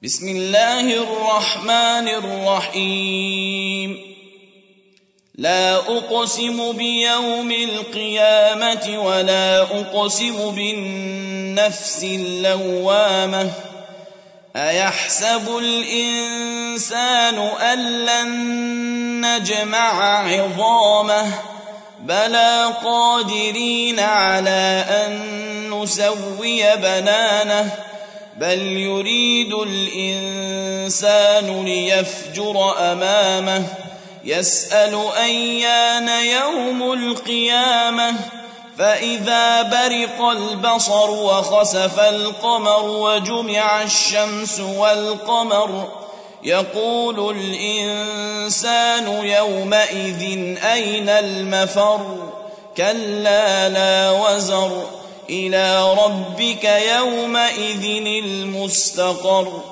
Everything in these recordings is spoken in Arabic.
بسم الله الرحمن الرحيم لا أقسم بيوم القيامة ولا أقسم بالنفس اللوامة أيحسب الإنسان أن لن نجمع عظامه بلى قادرين على أن نسوي بنانه بل يريد الإنسان ليفجر أمامه يسأل أيان يوم القيامة فإذا برق البصر وخسف القمر وجمع الشمس والقمر يقول الإنسان يومئذ أين المفر كلا لا وزر إلى ربك يومئذ المستقر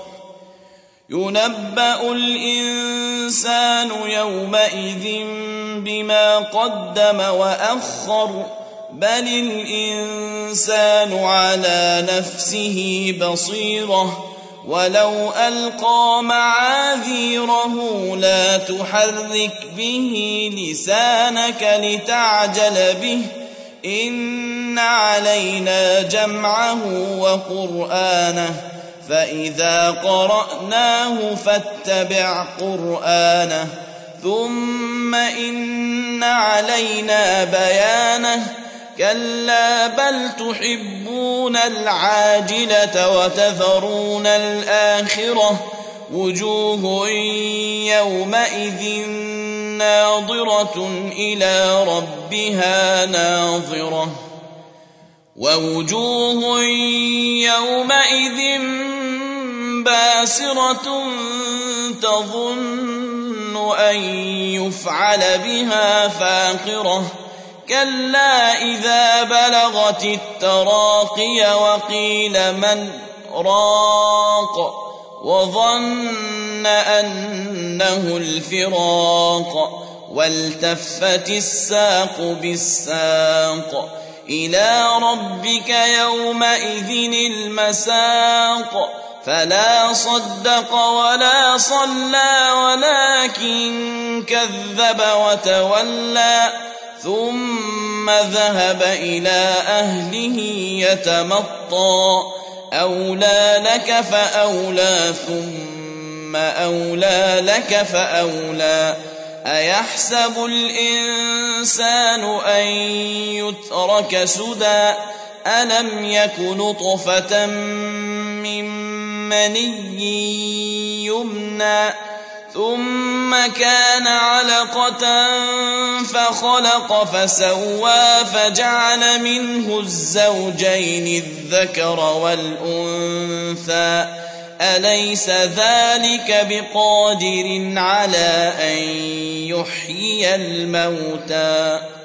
ينبأ الإنسان يومئذ بما قدم وأخر بل الإنسان على نفسه بصيرة ولو ألقى معاذيره لا تحرك به لسانك لتعجل به إن علينا جمعه وقرآنه فإذا قرأناه فاتبع قرآنه ثم إن علينا بيانه كلا بل تحبون العاجلة وتذرون الآخرة وجوه يومئذ ناظرة إلى ربها ناظرة ووجوه يومئذ باسرة تظن أن يفعل بها فاقرة كلا إذا بلغت التراقي وقيل من راق وظن أنه الفراق والتفت الساق بالساق إلى ربك يومئذ المساق فلا صدق ولا صلى ولكن كذب وتولى ثم ذهب إلى أهله يتمطى أولى لك فأولى ثم أولى لك فأولى أيحسب الإنسان أن يترك سدى ألم يك نطفة من مني يمنى ثم كان علقة فخلق فسوى فجعل منه الزوجين الذكر والأنثى أليس ذلك بقادر على أن يحيي الموتى